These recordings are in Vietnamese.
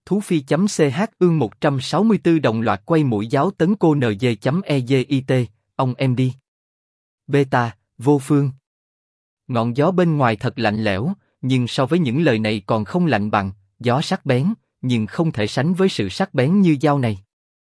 Thú Phi.ch ương 164 đồng loạt quay mũi giáo tấn cô NG.EZIT, ông em đi. Beta, vô phương. Ngọn gió bên ngoài thật lạnh lẽo, nhưng so với những lời này còn không lạnh bằng, gió sắc bén, nhưng không thể sánh với sự sắc bén như dao này.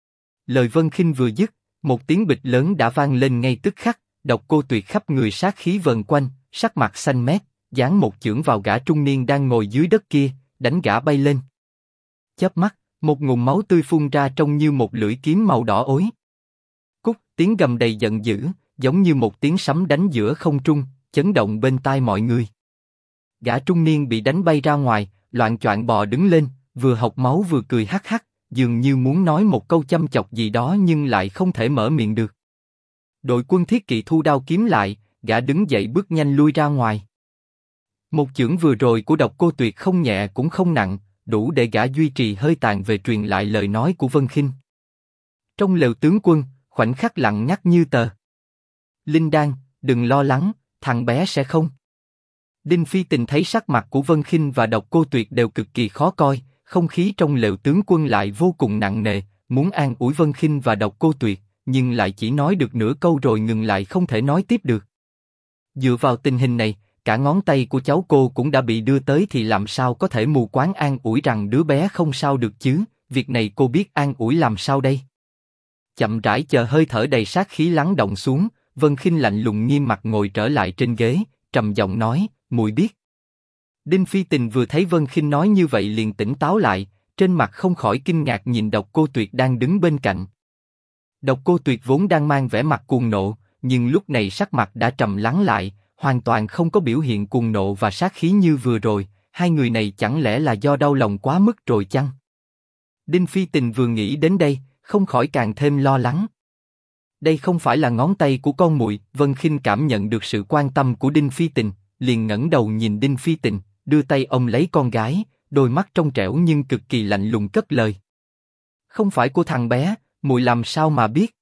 Lời Vân Khinh vừa dứt, một tiếng bịch lớn đã vang lên ngay tức khắc, Độc Cô Tuyệt khắp người sát khí vần quanh, sắc mặt xanh mét, giáng một chưởng vào gã trung niên đang ngồi dưới đất kia, đánh gã bay lên. Chớp mắt, một ngụm máu tươi phun ra trông như một lưỡi kiếm màu đỏ ối. Cút, tiếng gầm đầy giận dữ, giống như một tiếng sấm đánh giữa không trung, chấn động bên tai mọi người. Gã trung niên bị đánh bay ra ngoài, loạng choạng bò đứng lên, vừa hộc máu vừa cười hắc hắc, dường như muốn nói một câu châm chọc gì đó nhưng lại không thể mở miệng được. Đội quân thiết kỵ thu đao kiếm lại, gã đứng dậy bước nhanh lui ra ngoài. Một chưởng vừa rồi của Độc Cô Tuyệt không nhẹ cũng không nặng, đủ để gã duy trì hơi tàn về truyền lại lời nói của Vân Khinh. Trong lều tướng quân, khoảnh khắc lặng ngắt như tờ. Linh Đan, đừng lo lắng, thằng bé sẽ không. Đinh Phi Tình thấy sắc mặt của Vân Khinh và Độc Cô Tuyệt đều cực kỳ khó coi, không khí trong lều tướng quân lại vô cùng nặng nề, muốn an ủi Vân Khinh và Độc Cô Tuyệt, nhưng lại chỉ nói được nửa câu rồi ngừng lại không thể nói tiếp được. Dựa vào tình hình này, cả ngón tay của cháu cô cũng đã bị đưa tới thì làm sao có thể mù quáng an ủi rằng đứa bé không sao được chứ, việc này cô biết an ủi làm sao đây? Chậm rãi chờ hơi thở đầy sát khí lắng động xuống, Vân Khinh lạnh lùng nghiêm mặt ngồi trở lại trên ghế, trầm giọng nói, muội biết. Đinh Phi Tình vừa thấy Vân Khinh nói như vậy liền tỉnh táo lại, trên mặt không khỏi kinh ngạc nhìn Độc Cô Tuyệt đang đứng bên cạnh. Độc Cô Tuyệt vốn đang mang vẻ mặt cuồng nộ, nhưng lúc này sắc mặt đã trầm lắng lại, hoàn toàn không có biểu hiện cuồng nộ và sát khí như vừa rồi. Hai người này chẳng lẽ là do đau lòng quá mức rồi chăng? Đinh Phi Tình vừa nghĩ đến đây, không khỏi càng thêm lo lắng. Đây không phải là ngón tay của con muội. Vân Khinh cảm nhận được sự quan tâm của Đinh Phi Tình, liền ngẩng đầu nhìn Đinh Phi Tình, đưa tay ôm lấy con gái, đôi mắt trong trẻo nhưng cực kỳ lạnh lùng cất lời. Không phải của thằng bé, muội làm sao mà biết?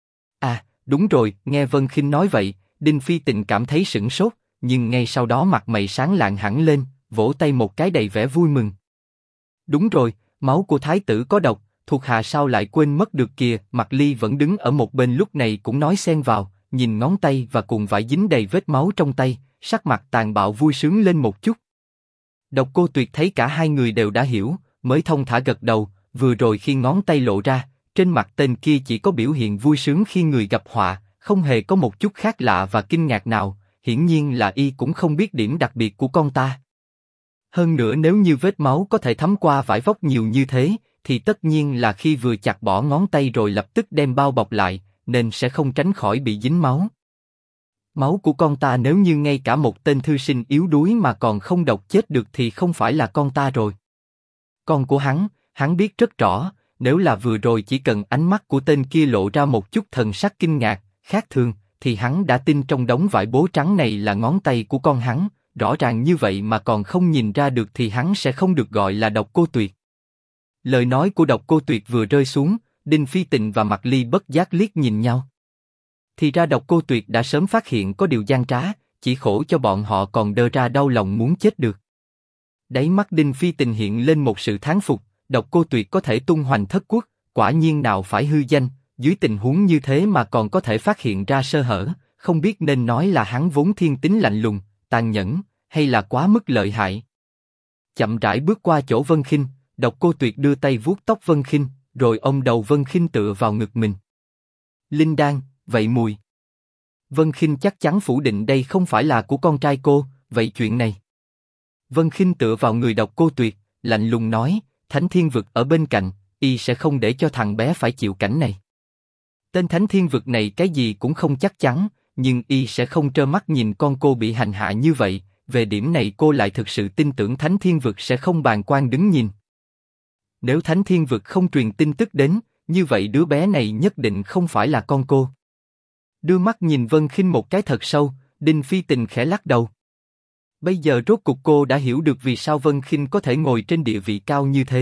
À, đúng rồi. Nghe Vân Khinh nói vậy, Đinh Phi Tình cảm thấy sửng sốt, nhưng ngay sau đó mặt mày sáng lạng hẳn lên, vỗ tay một cái đầy vẻ vui mừng. Đúng rồi, máu của thái tử có độc, thuộc hạ sao lại quên mất được kìa. Mạc Ly vẫn đứng ở một bên lúc này cũng nói xen vào, nhìn ngón tay và cuộn vải dính đầy vết máu trong tay, sắc mặt tàn bạo vui sướng lên một chút. Độc Cô Tuyệt thấy cả hai người đều đã hiểu, mới thông thả gật đầu. Vừa rồi khi ngón tay lộ ra, trên mặt tên kia chỉ có biểu hiện vui sướng khi người gặp họa, không hề có một chút khác lạ và kinh ngạc nào. Hiển nhiên là y cũng không biết điểm đặc biệt của con ta. Hơn nữa nếu như vết máu có thể thấm qua vải vóc nhiều như thế, thì tất nhiên là khi vừa chặt bỏ ngón tay rồi lập tức đem bao bọc lại, nên sẽ không tránh khỏi bị dính máu. Máu của con ta nếu như ngay cả một tên thư sinh yếu đuối mà còn không độc chết được thì không phải là con ta rồi. Con của hắn biết rất rõ, nếu là vừa rồi chỉ cần ánh mắt của tên kia lộ ra một chút thần sắc kinh ngạc, khác thường, thì hắn đã tin trong đống vải bố trắng này là ngón tay của con hắn. Rõ ràng như vậy mà còn không nhìn ra được thì hắn sẽ không được gọi là Độc Cô Tuyệt. Lời nói của Độc Cô Tuyệt vừa rơi xuống, Đinh Phi Tình và Mạc Ly bất giác liếc nhìn nhau. Thì ra Độc Cô Tuyệt đã sớm phát hiện có điều gian trá, chỉ khổ cho bọn họ còn đơ ra đau lòng muốn chết được. Đáy mắt Đinh Phi Tình hiện lên một sự thán phục, Độc Cô Tuyệt có thể tung hoành thất quốc, quả nhiên nào phải hư danh, dưới tình huống như thế mà còn có thể phát hiện ra sơ hở, không biết nên nói là hắn vốn thiên tính lạnh lùng, tàn nhẫn, hay là quá mức lợi hại. Chậm rãi bước qua chỗ Vân Khinh, Độc Cô Tuyệt đưa tay vuốt tóc Vân Khinh, rồi ôm đầu Vân Khinh tựa vào ngực mình. Linh Đan, vậy mùi. Vân Khinh chắc chắn phủ định đây không phải là của con trai cô, vậy chuyện này. Vân Khinh tựa vào người Độc Cô Tuyệt, lạnh lùng nói, Thánh Thiên Vực ở bên cạnh, y sẽ không để cho thằng bé phải chịu cảnh này. Tên Thánh Thiên Vực này cái gì cũng không chắc chắn, nhưng y sẽ không trơ mắt nhìn con cô bị hành hạ như vậy. Về điểm này cô lại thực sự tin tưởng Thánh Thiên Vực sẽ không bàng quan đứng nhìn. Nếu Thánh Thiên Vực không truyền tin tức đến, như vậy đứa bé này nhất định không phải là con cô. Đưa mắt nhìn Vân Khinh một cái thật sâu, Đinh Phi Tình khẽ lắc đầu. Bây giờ rốt cuộc cô đã hiểu được vì sao Vân Khinh có thể ngồi trên địa vị cao như thế.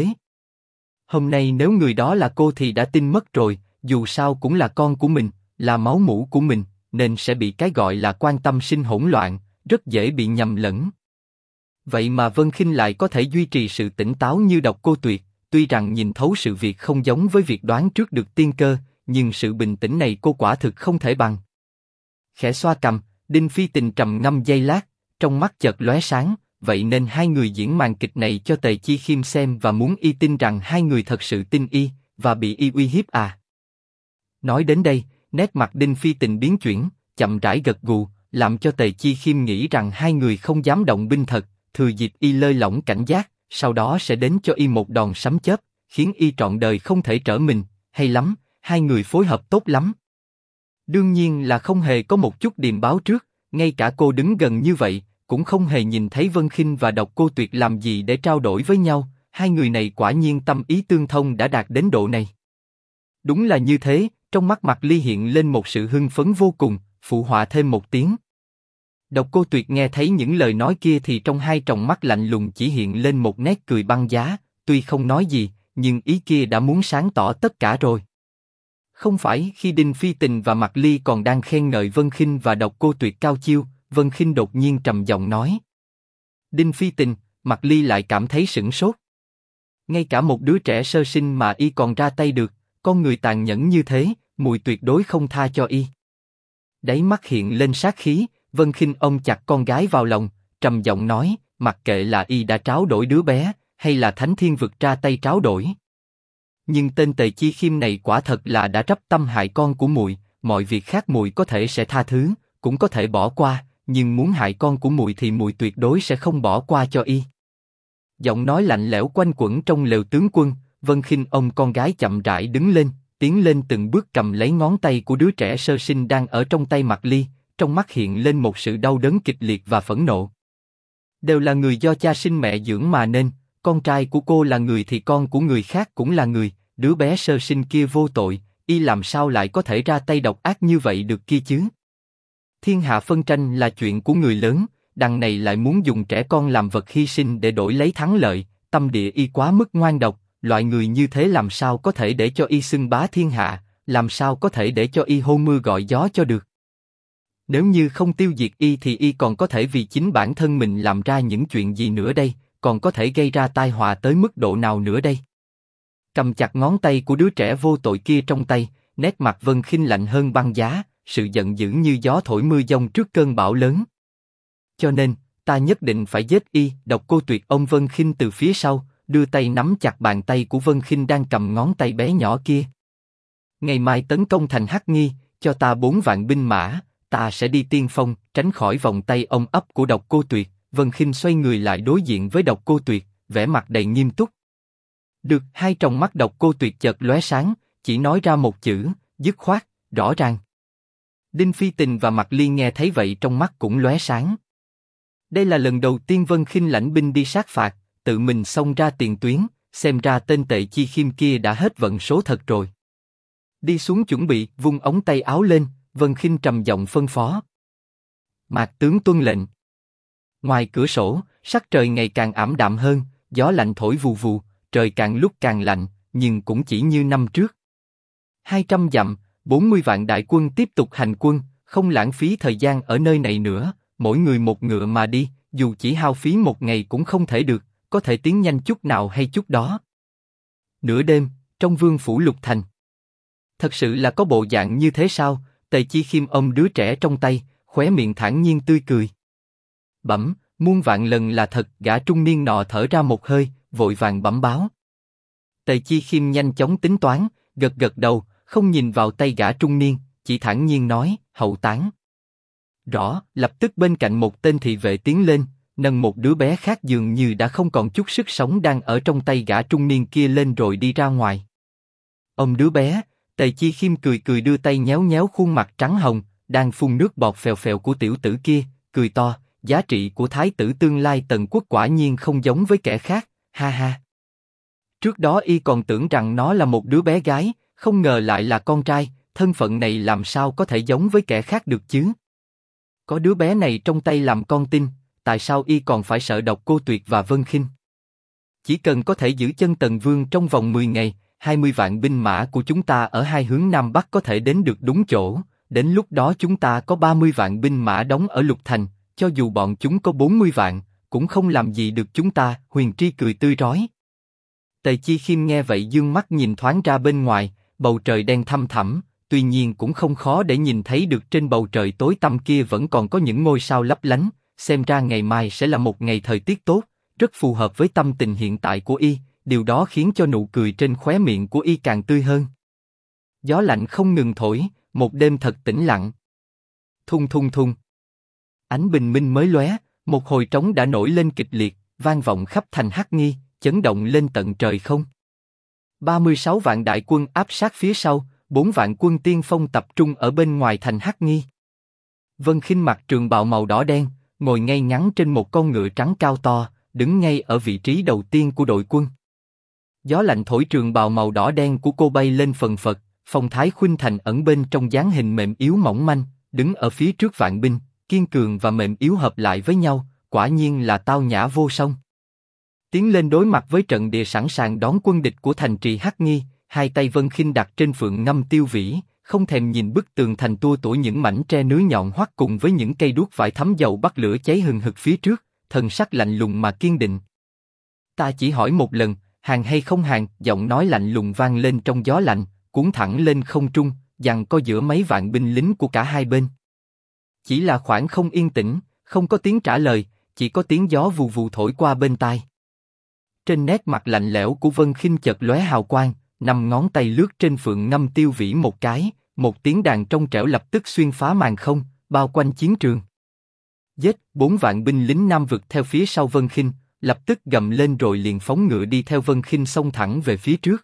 Hôm nay nếu người đó là cô thì đã tin mất rồi, dù sao cũng là con của mình, là máu mủ của mình, nên sẽ bị cái gọi là quan tâm sinh hỗn loạn, rất dễ bị nhầm lẫn. Vậy mà Vân Khinh lại có thể duy trì sự tỉnh táo như Độc Cô Tuyệt, tuy rằng nhìn thấu sự việc không giống với việc đoán trước được tiên cơ, nhưng sự bình tĩnh này cô quả thực không thể bằng. Khẽ xoa cằm, Đinh Phi Tình trầm ngâm giây lát, trong mắt chợt lóe sáng, vậy nên hai người diễn màn kịch này cho Tề Chi Khiêm xem và muốn y tin rằng hai người thật sự tin y, và bị y uy hiếp à. Nói đến đây, nét mặt Đinh Phi Tình biến chuyển, chậm rãi gật gù, làm cho Tề Chi Khiêm nghĩ rằng hai người không dám động binh thật, thừa dịp y lơi lỏng cảnh giác, sau đó sẽ đến cho y một đòn sấm chớp, khiến y trọn đời không thể trở mình. Hay lắm, hai người phối hợp tốt lắm. Đương nhiên là không hề có một chút điềm báo trước, ngay cả cô đứng gần như vậy, cũng không hề nhìn thấy Vân Khinh và Độc Cô Tuyệt làm gì để trao đổi với nhau, hai người này quả nhiên tâm ý tương thông đã đạt đến độ này. Đúng là như thế, trong mắt Mạc Ly hiện lên một sự hưng phấn vô cùng, phụ họa thêm một tiếng. Độc Cô Tuyệt nghe thấy những lời nói kia thì trong hai tròng mắt lạnh lùng chỉ hiện lên một nét cười băng giá, tuy không nói gì, nhưng ý kia đã muốn sáng tỏ tất cả rồi. Không phải khi Đinh Phi Tình và Mạc Ly còn đang khen ngợi Vân Khinh và Độc Cô Tuyệt cao chiêu, Vân Khinh đột nhiên trầm giọng nói. Đinh Phi Tình, Mạc Ly lại cảm thấy sửng sốt. Ngay cả một đứa trẻ sơ sinh mà y còn ra tay được, con người tàn nhẫn như thế, muội tuyệt đối không tha cho y. Đáy mắt hiện lên sát khí, Vân Khinh ôm chặt con gái vào lòng, trầm giọng nói, mặc kệ là y đã tráo đổi đứa bé, hay là Thánh Thiên Vực ra tay tráo đổi. Nhưng tên Tề Chi Khiêm này quả thật là đã rắp tâm hại con của muội, mọi việc khác muội có thể sẽ tha thứ, cũng có thể bỏ qua, nhưng muốn hại con của muội thì muội tuyệt đối sẽ không bỏ qua cho y. Giọng nói lạnh lẽo quanh quẩn trong lều tướng quân, Vân Khinh ôm con gái chậm rãi đứng lên, tiến lên từng bước cầm lấy ngón tay của đứa trẻ sơ sinh đang ở trong tay Mạc Ly, trong mắt hiện lên một sự đau đớn kịch liệt và phẫn nộ. Đều là người do cha sinh mẹ dưỡng mà nên, con trai của cô là người thì con của người khác cũng là người, đứa bé sơ sinh kia vô tội, y làm sao lại có thể ra tay độc ác như vậy được kia chứ? Thiên hạ phân tranh là chuyện của người lớn, đằng này lại muốn dùng trẻ con làm vật hy sinh để đổi lấy thắng lợi, tâm địa y quá mức ngoan độc, loại người như thế làm sao có thể để cho y xưng bá thiên hạ, làm sao có thể để cho y hô mưa gọi gió cho được? Nếu như không tiêu diệt y thì y còn có thể vì chính bản thân mình làm ra những chuyện gì nữa đây, còn có thể gây ra tai họa tới mức độ nào nữa đây? Cầm chặt ngón tay của đứa trẻ vô tội kia trong tay, nét mặt Vân Khinh lạnh hơn băng giá, sự giận dữ như gió thổi mưa giông trước cơn bão lớn. Cho nên, ta nhất định phải giết y. Độc Cô Tuyệt ôm Vân Khinh từ phía sau, đưa tay nắm chặt bàn tay của Vân Khinh đang cầm ngón tay bé nhỏ kia. Ngày mai tấn công thành Hắc Nghi, cho ta 4 vạn binh mã, ta sẽ đi tiên phong, tránh khỏi vòng tay ôm ấp của Độc Cô Tuyệt. Vân Khinh xoay người lại đối diện với Độc Cô Tuyệt, vẻ mặt đầy nghiêm túc. Được, hai tròng mắt Độc Cô Tuyệt chợt lóe sáng, chỉ nói ra một chữ, dứt khoát, rõ ràng. Đinh Phi Tình và Mạc Ly nghe thấy vậy trong mắt cũng lóe sáng. Đây là lần đầu tiên Vân Khinh lãnh binh đi sát phạt, tự mình xông ra tiền tuyến, xem ra tên Tề Chi Khiêm kia đã hết vận số thật rồi. Đi xuống chuẩn bị, vung ống tay áo lên, Vân Khinh trầm giọng phân phó. Mạc tướng tuân lệnh. Ngoài cửa sổ, sắc trời ngày càng ảm đạm hơn, gió lạnh thổi vù vù, trời càng lúc càng lạnh, nhưng cũng chỉ như năm trước. 200 dặm, 40 vạn đại quân tiếp tục hành quân, không lãng phí thời gian ở nơi này nữa, mỗi người một ngựa mà đi, dù chỉ hao phí một ngày cũng không thể được, có thể tiến nhanh chút nào hay chút đó. Nửa đêm, trong vương phủ Lục Thành. Thật sự là có bộ dạng như thế sao? Tề Chi Khiêm ôm đứa trẻ trong tay, khóe miệng thản nhiên tươi cười. Bẩm, muôn vạn lần là thật. Gã trung niên nọ thở ra một hơi, vội vàng bẩm báo. Tề Chi Khiêm nhanh chóng tính toán, gật gật đầu, không nhìn vào tay gã trung niên, chỉ thản nhiên nói, hậu táng. Rõ, lập tức bên cạnh một tên thị vệ tiến lên, nâng một đứa bé khác dường như đã không còn chút sức sống đang ở trong tay gã trung niên kia lên rồi đi ra ngoài. Ôm đứa bé, Tề Chi Khiêm cười cười đưa tay nhéo nhéo khuôn mặt trắng hồng, đang phun nước bọt phèo phèo của tiểu tử kia, cười to, giá trị của thái tử tương lai Tần Quốc quả nhiên không giống với kẻ khác, ha ha. Trước đó y còn tưởng rằng nó là một đứa bé gái, không ngờ lại là con trai, thân phận này làm sao có thể giống với kẻ khác được chứ? Có đứa bé này trong tay làm con tin, tại sao y còn phải sợ Độc Cô Tuyệt và Vân Khinh? Chỉ cần có thể giữ chân Tần Vương trong vòng 10 ngày, 20 vạn binh mã của chúng ta ở hai hướng Nam Bắc có thể đến được đúng chỗ, đến lúc đó chúng ta có 30 vạn binh mã đóng ở Lục Thành, cho dù bọn chúng có 40 vạn, cũng không làm gì được chúng ta. Huyền Tri cười tươi rói. Tề Chi Khiêm nghe vậy dương mắt nhìn thoáng ra bên ngoài, bầu trời đen thăm thẳm, tuy nhiên cũng không khó để nhìn thấy được trên bầu trời tối tăm kia vẫn còn có những ngôi sao lấp lánh, xem ra ngày mai sẽ là một ngày thời tiết tốt, rất phù hợp với tâm tình hiện tại của y, điều đó khiến cho nụ cười trên khóe miệng của y càng tươi hơn. Gió lạnh không ngừng thổi, một đêm thật tĩnh lặng. Thung thung thung. Ánh bình minh mới lóe, một hồi trống đã nổi lên kịch liệt, vang vọng khắp thành Hắc Nghi, chấn động lên tận trời không. 36 vạn đại quân áp sát phía sau, 4 vạn quân tiên phong tập trung ở bên ngoài thành Hắc Nghi. Vân Khinh mặc trường bào màu đỏ đen, ngồi ngay ngắn trên một con ngựa trắng cao to, đứng ngay ở vị trí đầu tiên của đội quân. Gió lạnh thổi trường bào màu đỏ đen của cô bay lên phần phật, phong thái khuynh thành ẩn bên trong dáng hình mềm yếu mỏng manh, đứng ở phía trước vạn binh, kiên cường và mềm yếu hợp lại với nhau, quả nhiên là tao nhã vô song. Tiến lên đối mặt với trận địa sẵn sàng đón quân địch của thành trì Hắc Nghi, hai tay Vân Khinh đặt trên phượng ngâm tiêu vĩ, không thèm nhìn bức tường thành tua tủa những mảnh tre nứa nhọn hoắt cùng với những cây đuốc vải thấm dầu bắt lửa cháy hừng hực phía trước, thần sắc lạnh lùng mà kiên định. Ta chỉ hỏi một lần, hàng hay không hàng? Giọng nói lạnh lùng vang lên trong gió lạnh, cuốn thẳng lên không trung, giằng co giữa mấy vạn binh lính của cả hai bên. Chỉ là khoảng không yên tĩnh, không có tiếng trả lời, chỉ có tiếng gió vù vù thổi qua bên tai. Trên nét mặt lạnh lẽo của Vân Khinh chợt lóe hào quang, 5 ngón tay lướt trên phượng ngâm tiêu vĩ một cái, một tiếng đàn trong trẻo lập tức xuyên phá màn không, bao quanh chiến trường. Giết! 4 vạn binh lính Nam vực theo phía sau Vân Khinh, lập tức gầm lên rồi liền phóng ngựa đi theo Vân Khinh xông thẳng về phía trước.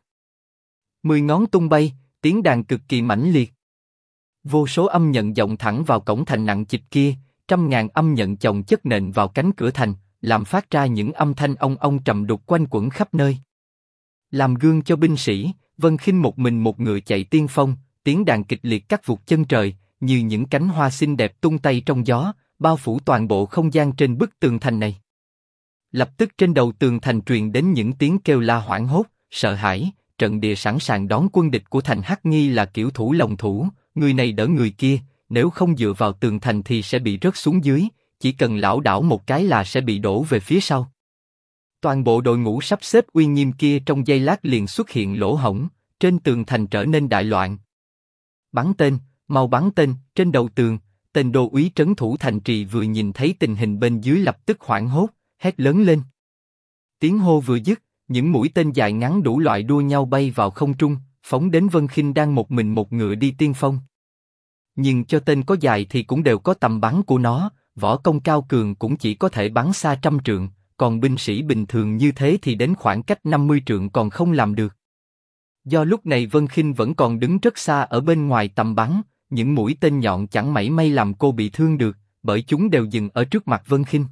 10 ngón tung bay, tiếng đàn cực kỳ mãnh liệt. Vô số âm nhận vọng thẳng vào cổng thành nặng trịch kia, trăm ngàn âm nhận chồng chất nện vào cánh cửa thành, làm phát ra những âm thanh ong ong trầm đục quanh quẩn khắp nơi. Làm gương cho binh sĩ, Vân Khinh một mình một ngựa chạy tiên phong, tiếng đàn kịch liệt cắt vụt chân trời, như những cánh hoa xinh đẹp tung tay trong gió, bao phủ toàn bộ không gian trên bức tường thành này. Lập tức trên đầu tường thành truyền đến những tiếng kêu la hoảng hốt, sợ hãi, trận địa sẵn sàng đón quân địch của thành Hắc Nghi là kiểu thủ lòng thủ, người này đỡ người kia, nếu không dựa vào tường thành thì sẽ bị rớt xuống dưới, chỉ cần lảo đảo một cái là sẽ bị đổ về phía sau. Toàn bộ đội ngũ sắp xếp uy nghiêm kia trong giây lát liền xuất hiện lỗ hổng, trên tường thành trở nên đại loạn. Bắn tên, mau bắn tên! Trên đầu tường, tên đô úy trấn thủ thành trì vừa nhìn thấy tình hình bên dưới lập tức hoảng hốt, hét lớn lên. Tiếng hô vừa dứt, những mũi tên dài ngắn đủ loại đua nhau bay vào không trung, phóng đến Vân Khinh đang một mình một ngựa đi tiên phong. Nhưng cho tên có dài thì cũng đều có tầm bắn của nó, võ công cao cường cũng chỉ có thể bắn xa 100 trượng, còn binh sĩ bình thường như thế thì đến khoảng cách 50 trượng còn không làm được. Do lúc này Vân Khinh vẫn còn đứng rất xa ở bên ngoài tầm bắn, những mũi tên nhọn chẳng mảy may làm cô bị thương được, bởi chúng đều dừng ở trước mặt Vân Khinh.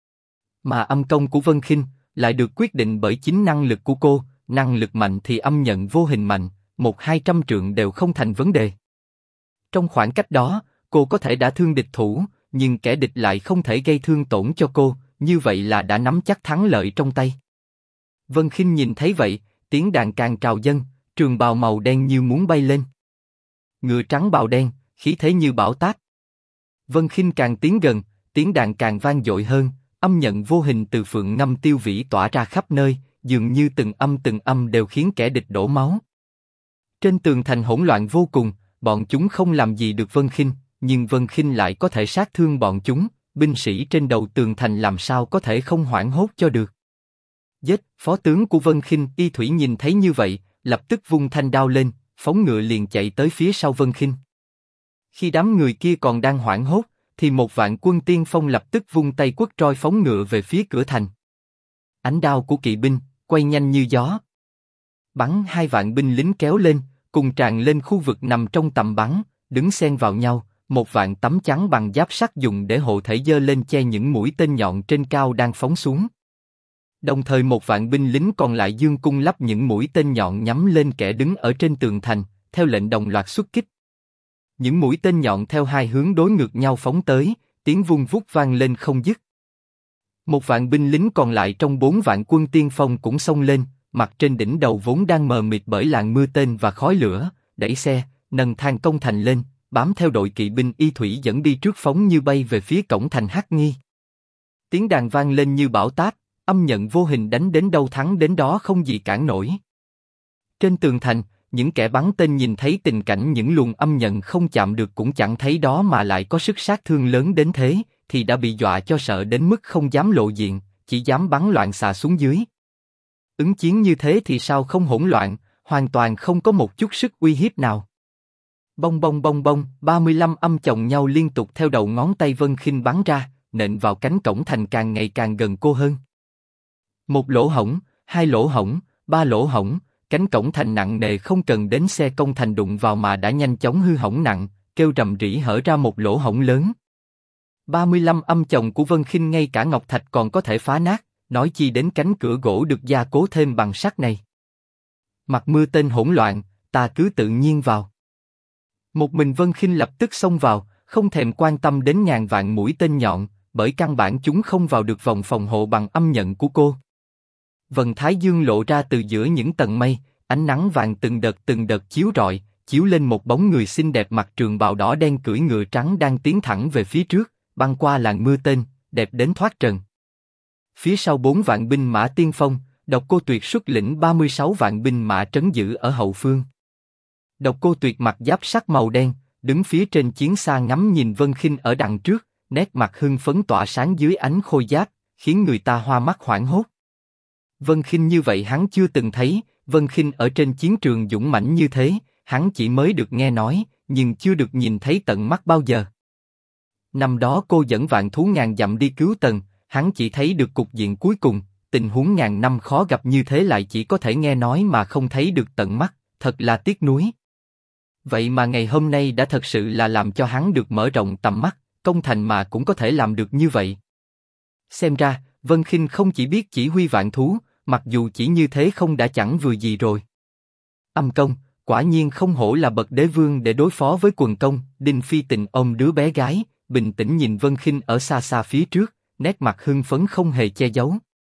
Mà âm công của Vân Khinh lại được quyết định bởi chính năng lực của cô, năng lực mạnh thì âm nhận vô hình mạnh, 100-200 trượng đều không thành vấn đề. Trong khoảng cách đó, cô có thể đã thương địch thủ, nhưng kẻ địch lại không thể gây thương tổn cho cô, như vậy là đã nắm chắc thắng lợi trong tay. Vân Khinh nhìn thấy vậy, tiếng đàn càng trào dâng, trường bào màu đen như muốn bay lên. Ngựa trắng bào đen, khí thế như bão táp. Vân Khinh càng tiến gần, tiếng đàn càng vang dội hơn, âm nhận vô hình từ phượng ngâm tiêu vĩ tỏa ra khắp nơi, dường như từng âm đều khiến kẻ địch đổ máu. Trên tường thành hỗn loạn vô cùng, bọn chúng không làm gì được Vân Khinh, nhưng Vân Khinh lại có thể sát thương bọn chúng, binh sĩ trên đầu tường thành làm sao có thể không hoảng hốt cho được. Giết! Phó tướng của Vân Khinh Y Thủy nhìn thấy như vậy, lập tức vung thanh đao lên, phóng ngựa liền chạy tới phía sau Vân Khinh. Khi đám người kia còn đang hoảng hốt, thì một vạn quân tiên phong lập tức vung tay quất roi phóng ngựa về phía cửa thành. Ánh đao của kỵ binh quay nhanh như gió, bắn 2 vạn binh lính kéo lên, cùng tràn lên khu vực nằm trong tầm bắn, đứng xen vào nhau. 1 vạn tấm chắn bằng giáp sắt dùng để hộ thể giơ lên che những mũi tên nhọn trên cao đang phóng xuống. Đồng thời 1 vạn binh lính còn lại giương cung lắp những mũi tên nhọn nhắm lên kẻ đứng ở trên tường thành, theo lệnh đồng loạt xuất kích. Những mũi tên nhọn theo hai hướng đối ngược nhau phóng tới, tiếng vung vút vang lên không dứt. 1 vạn binh lính còn lại trong 4 vạn quân tiên phong cũng xông lên, mặt trên đỉnh đầu vốn đang mờ mịt bởi làn mưa tên và khói lửa, đẩy xe, nâng thang công thành lên, bám theo đội kỵ binh Y Thủy dẫn đi trước phóng như bay về phía cổng thành Hắc Nghi. Tiếng đàn vang lên như bão táp, âm nhận vô hình đánh đến đâu thắng đến đó không gì cản nổi. Trên tường thành, những kẻ bắn tên nhìn thấy tình cảnh những luồng âm nhận không chạm được cũng chẳng thấy đó mà lại có sức sát thương lớn đến thế, thì đã bị dọa cho sợ đến mức không dám lộ diện, chỉ dám bắn loạn xạ xuống dưới. Ứng chiến như thế thì sao không hỗn loạn, hoàn toàn không có một chút sức uy hiếp nào. Bong bong bong bong, 35 âm chồng nhau liên tục theo đầu ngón tay Vân Khinh bắn ra, nện vào cánh cổng thành càng ngày càng gần cô hơn. Một lỗ hổng, hai lỗ hổng, ba lỗ hổng, cánh cổng thành nặng nề không cần đến xe công thành đụng vào mà đã nhanh chóng hư hỏng nặng, kêu rầm rĩ hở ra một lỗ hổng lớn. 35 âm chồng của Vân Khinh ngay cả ngọc thạch còn có thể phá nát, nói chi đến cánh cửa gỗ được gia cố thêm bằng sắt này. Mặt mưa tên hỗn loạn, ta cứ tự nhiên vào. Một mình Vân Khinh lập tức xông vào, không thèm quan tâm đến ngàn vạn mũi tên nhọn, bởi căn bản chúng không vào được vòng phòng hộ bằng âm nhận của cô. Vầng thái dương lộ ra từ giữa những tầng mây, ánh nắng vàng từng đợt chiếu rọi, chiếu lên một bóng người xinh đẹp mặc trường bào đỏ đen cưỡi ngựa trắng đang tiến thẳng về phía trước, băng qua làn mưa tên, đẹp đến thoát trần. Phía sau 4 vạn binh mã tiên phong, Độc Cô Tuyệt xuất lĩnh 36 vạn binh mã trấn giữ ở hậu phương. Độc Cô Tuyệt mặc giáp sắt màu đen, đứng phía trên chiến xa ngắm nhìn Vân Khinh ở đằng trước, nét mặt hưng phấn tỏa sáng dưới ánh khôi giáp, khiến người ta hoa mắt hoảng hốt. Vân Khinh như vậy hắn chưa từng thấy, Vân Khinh ở trên chiến trường dũng mãnh như thế, hắn chỉ mới được nghe nói, nhưng chưa được nhìn thấy tận mắt bao giờ. Năm đó cô dẫn vạn thú ngàn dặm đi cứu Tần, hắn chỉ thấy được cục diện cuối cùng, tình huống ngàn năm khó gặp như thế lại chỉ có thể nghe nói mà không thấy được tận mắt, thật là tiếc nuối. Vậy mà ngày hôm nay đã thật sự là làm cho hắn được mở rộng tầm mắt, công thành mà cũng có thể làm được như vậy. Xem ra, Vân Khinh không chỉ biết chỉ huy vạn thú, mặc dù chỉ như thế không đã chẳng vừa gì rồi. Âm công, quả nhiên không hổ là bậc đế vương để đối phó với quần công. Đinh Phi Tình ôm đứa bé gái, bình tĩnh nhìn Vân Khinh ở xa xa phía trước, nét mặt hưng phấn không hề che giấu.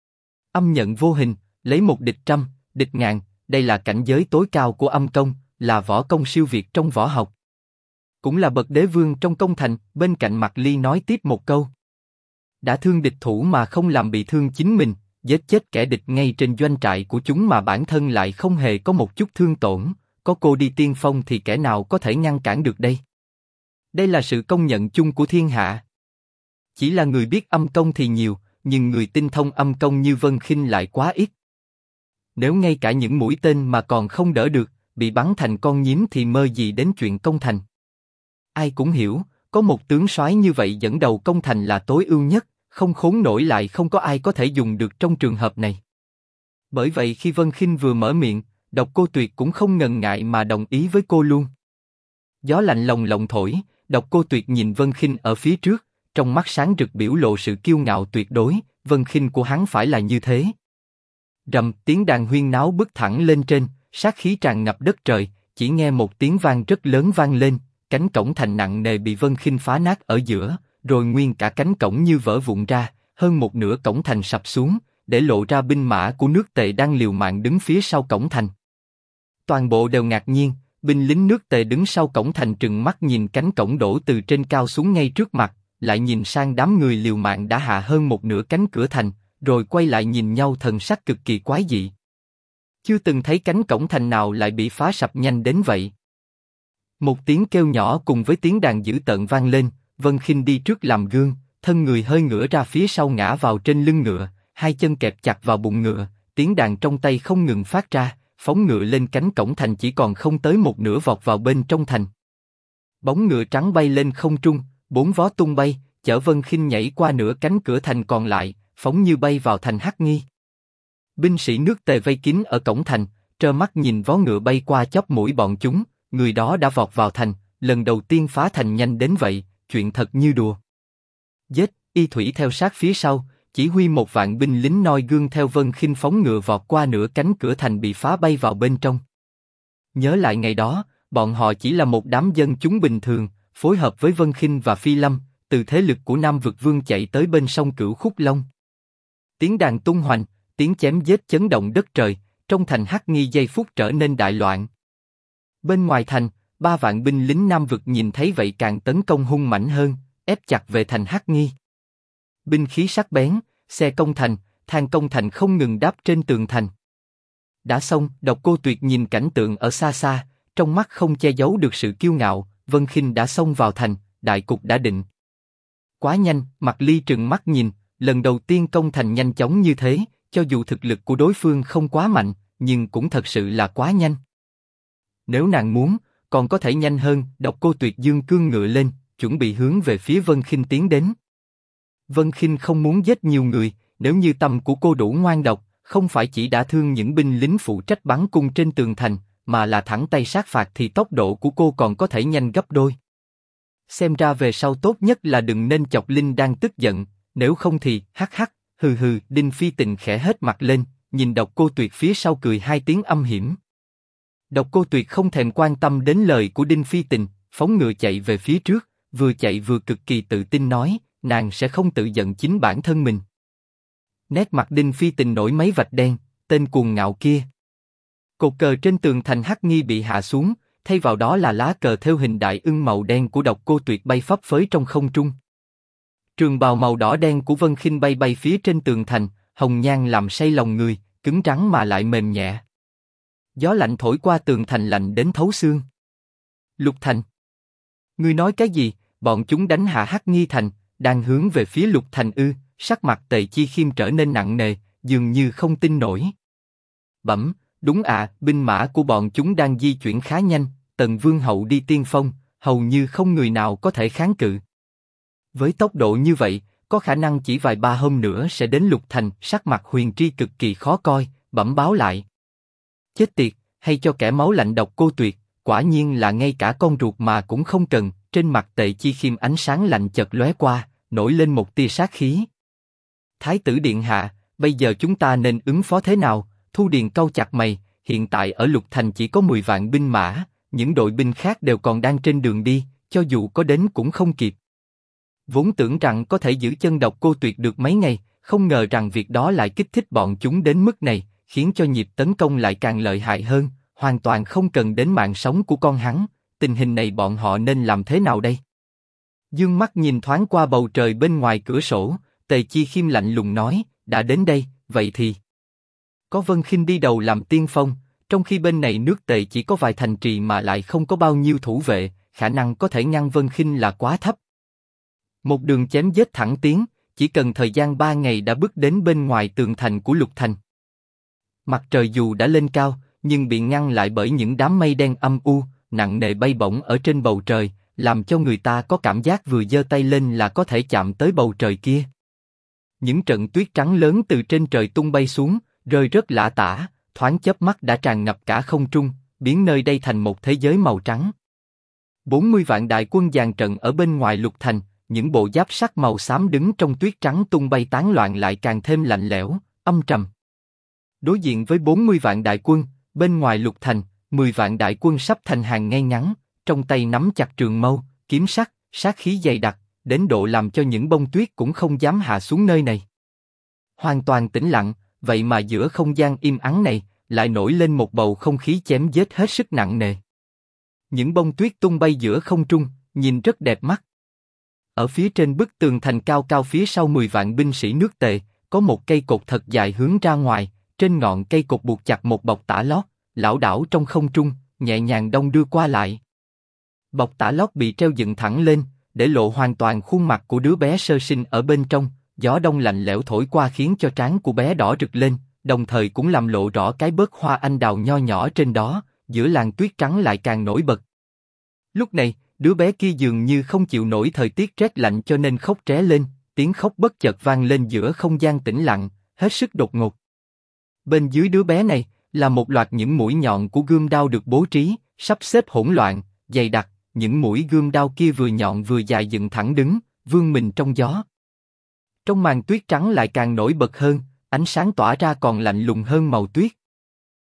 Âm nhận vô hình, lấy một địch trăm, địch ngàn, đây là cảnh giới tối cao của âm công, là võ công siêu việt trong võ học. Cũng là bậc đế vương trong công thành. Bên cạnh Mạc Ly nói tiếp một câu: đã thương địch thủ mà không làm bị thương chính mình, giết chết kẻ địch ngay trên doanh trại của chúng mà bản thân lại không hề có một chút thương tổn, có cô đi tiên phong thì kẻ nào có thể ngăn cản được đây? Đây là sự công nhận chung của thiên hạ. Chỉ là người biết âm công thì nhiều, nhưng người tinh thông âm công như Vân Khinh lại quá ít. Nếu ngay cả những mũi tên mà còn không đỡ được, bị bắn thành con nhím thì mơ gì đến chuyện công thành. Ai cũng hiểu, có một tướng soái như vậy dẫn đầu công thành là tối ưu nhất, không khốn nổi lại không có ai có thể dùng được trong trường hợp này. Bởi vậy khi Vân Khinh vừa mở miệng, Độc Cô Tuyệt cũng không ngần ngại mà đồng ý với cô luôn. Gió lạnh lồng lộng thổi, Độc Cô Tuyệt nhìn Vân Khinh ở phía trước, trong mắt sáng rực biểu lộ sự kiêu ngạo tuyệt đối. Vân Khinh của hắn phải là như thế. Rầm, tiếng đàn huyên náo bứt thẳng lên trên, sát khí tràn ngập đất trời. Chỉ nghe một tiếng vang rất lớn vang lên, cánh cổng thành nặng nề bị Vân Khinh phá nát ở giữa, rồi nguyên cả cánh cổng như vỡ vụn ra, hơn một nửa cổng thành sập xuống, để lộ ra binh mã của nước Tề đang liều mạng đứng phía sau cổng thành. Toàn bộ đều ngạc nhiên, binh lính nước Tề đứng sau cổng thành trừng mắt nhìn cánh cổng đổ từ trên cao xuống ngay trước mặt, lại nhìn sang đám người liều mạng đã hạ hơn một nửa cánh cửa thành, rồi quay lại nhìn nhau thần sắc cực kỳ quái dị. Chưa từng thấy cánh cổng thành nào lại bị phá sập nhanh đến vậy. Một tiếng kêu nhỏ cùng với tiếng đàn dữ tợn vang lên, Vân Khinh đi trước làm gương, thân người hơi ngửa ra phía sau ngã vào trên lưng ngựa, hai chân kẹp chặt vào bụng ngựa, tiếng đàn trong tay không ngừng phát ra, phóng ngựa lên cánh cổng thành chỉ còn không tới một nửa vọt vào bên trong thành. Bóng ngựa trắng bay lên không trung, 4 vó tung bay, chở Vân Khinh nhảy qua nửa cánh cửa thành còn lại, phóng như bay vào thành Hắc Nghi. Binh sĩ nước Tề vây kín ở cổng thành, trơ mắt nhìn vó ngựa bay qua chóp mũi bọn chúng, người đó đã vọt vào thành, lần đầu tiên phá thành nhanh đến vậy, chuyện thật như đùa. Giết, Y Thủy theo sát phía sau, chỉ huy một vạn binh lính noi gương theo Vân Khinh phóng ngựa vọt qua nửa cánh cửa thành bị phá bay vào bên trong. Nhớ lại ngày đó, bọn họ chỉ là một đám dân chúng bình thường, phối hợp với Vân Khinh và Phi Lâm, từ thế lực của Nam Vực Vương chạy tới bên sông Cửu Khúc Long. Tiếng đàn tung hoành, tiếng chém giết chấn động đất trời, trong thành Hắc Nghi giây phút trở nên đại loạn. Bên ngoài thành, 3 vạn binh lính Nam Vực nhìn thấy vậy càng tấn công hung mãnh hơn, ép chặt về thành Hắc Nghi. Binh khí sắc bén, xe công thành, thang công thành không ngừng đáp trên tường thành. Đã xong, Độc Cô Tuyệt nhìn cảnh tượng ở xa xa, trong mắt không che giấu được sự kiêu ngạo. Vân Khinh đã xông vào thành, đại cục đã định. Quá nhanh, Mạc Ly trừng mắt nhìn, lần đầu tiên công thành nhanh chóng như thế, cho dù thực lực của đối phương không quá mạnh, nhưng cũng thật sự là quá nhanh. Nếu nàng muốn, còn có thể nhanh hơn. Độc Cô Tuyệt dương cương ngựa lên, chuẩn bị hướng về phía Vân Khinh tiến đến. Vân Khinh không muốn giết nhiều người, nếu như tâm của cô đủ ngoan độc, không phải chỉ đã thương những binh lính phụ trách bắn cung trên tường thành, mà là thẳng tay sát phạt thì tốc độ của cô còn có thể nhanh gấp đôi. Xem ra về sau tốt nhất là đừng nên chọc Linh đang tức giận, nếu không thì hắc hắc, hừ hừ. Đinh Phi Tình khẽ hết mặt lên, nhìn Độc Cô Tuyệt phía sau cười hai tiếng âm hiểm. Độc Cô Tuyệt không thèm quan tâm đến lời của Đinh Phi Tình, phóng ngựa chạy về phía trước, vừa chạy vừa cực kỳ tự tin nói, nàng sẽ không tự giận chính bản thân mình. Nét mặt Đinh Phi Tình nổi mấy vạch đen, tên cuồng ngạo kia. Cột cờ trên tường thành hắc nghi bị hạ xuống, thay vào đó là lá cờ theo hình đại ưng màu đen của Độc Cô Tuyệt bay phấp phới trong không trung. Trường bào màu đỏ đen của Vân Khinh bay bay phía trên tường thành, hồng nhan làm say lòng người, cứng rắn mà lại mềm nhẹ. Gió lạnh thổi qua tường thành lạnh đến thấu xương. Lục Thành, ngươi nói cái gì? Bọn chúng đánh hạ Hắc Nghi Thành, đang hướng về phía Lục Thành ư? Sắc mặt Tề Chi Khiêm trở nên nặng nề, dường như không tin nổi. Bẩm, đúng ạ, binh mã của bọn chúng đang di chuyển khá nhanh, Tần Vương hậu đi tiên phong, hầu như không người nào có thể kháng cự. Với tốc độ như vậy, có khả năng chỉ vài ba hôm nữa sẽ đến Lục Thành. Sắc mặt Huyền Tri cực kỳ khó coi, bẩm báo lại. Chết tiệt, hay cho kẻ máu lạnh Độc Cô Tuyệt, quả nhiên là ngay cả con ruột mà cũng không cần. Trên mặt Tề Chi Khiêm ánh sáng lạnh chợt lóe qua, nổi lên một tia sát khí. Thái tử điện hạ, bây giờ chúng ta nên ứng phó thế nào? Thu Điền cau chặt mày, hiện tại ở Lục Thành chỉ có 10 vạn binh mã, những đội binh khác đều còn đang trên đường đi, cho dù có đến cũng không kịp. Vốn tưởng rằng có thể giữ chân Độc Cô Tuyệt được mấy ngày, không ngờ rằng việc đó lại kích thích bọn chúng đến mức này, khiến cho nhịp tấn công lại càng lợi hại hơn, hoàn toàn không cần đến mạng sống của con hắn. Tình hình này bọn họ nên làm thế nào đây? Dương mắt nhìn thoáng qua bầu trời bên ngoài cửa sổ, Tề Chi Khiêm lạnh lùng nói, đã đến đây, vậy thì có Vân Khinh đi đầu làm tiên phong, trong khi bên này nước Tề chỉ có vài thành trì mà lại không có bao nhiêu thủ vệ, khả năng có thể ngăn Vân Khinh là quá thấp. Một đường chém giết thẳng tiến, chỉ cần thời gian 3 ngày đã bước đến bên ngoài tường thành của Lục Thành. Mặt trời dù đã lên cao, nhưng bị ngăn lại bởi những đám mây đen âm u, nặng nề bay bổng ở trên bầu trời, làm cho người ta có cảm giác vừa giơ tay lên là có thể chạm tới bầu trời kia. Những trận tuyết trắng lớn từ trên trời tung bay xuống, rơi rất lả tả, thoáng chớp mắt đã tràn ngập cả không trung, biến nơi đây thành một thế giới màu trắng. 40 vạn đại quân dàn trận ở bên ngoài Lục Thành, những bộ giáp sắt màu xám đứng trong tuyết trắng tung bay tán loạn lại càng thêm lạnh lẽo, âm trầm. Đối diện với 40 vạn đại quân, bên ngoài Lục Thành, 10 vạn đại quân sắp thành hàng ngay ngắn, trong tay nắm chặt trường mâu, kiếm sắc, sát khí dày đặc, đến độ làm cho những bông tuyết cũng không dám hạ xuống nơi này. Hoàn toàn tĩnh lặng, vậy mà giữa không gian im ắng này, lại nổi lên một bầu không khí chém giết hết sức nặng nề. Những bông tuyết tung bay giữa không trung, nhìn rất đẹp mắt. Ở phía trên bức tường thành cao cao phía sau 10 vạn binh sĩ nước Tề, có một cây cột thật dài hướng ra ngoài, trên ngọn cây cột buộc chặt một bọc tả lót, lảo đảo trong không trung, nhẹ nhàng đong đưa qua lại. Bọc tả lót bị treo dựng thẳng lên, để lộ hoàn toàn khuôn mặt của đứa bé sơ sinh ở bên trong. Gió đông lạnh lẽo thổi qua khiến cho trán của bé đỏ rực lên, đồng thời cũng làm lộ rõ cái bớt hoa anh đào nho nhỏ trên đó, giữa làn tuyết trắng lại càng nổi bật. Lúc này, đứa bé kia dường như không chịu nổi thời tiết rét lạnh cho nên khóc ré lên, tiếng khóc bất chợt vang lên giữa không gian tĩnh lặng, hết sức đột ngột. Bên dưới đứa bé này là một loạt những mũi nhọn của gươm đao được bố trí, sắp xếp hỗn loạn, dày đặc. Những mũi gươm đao kia vừa nhọn vừa dài dựng thẳng đứng, vươn mình trong gió. Trong màn tuyết trắng lại càng nổi bật hơn, ánh sáng tỏa ra còn lạnh lùng hơn màu tuyết.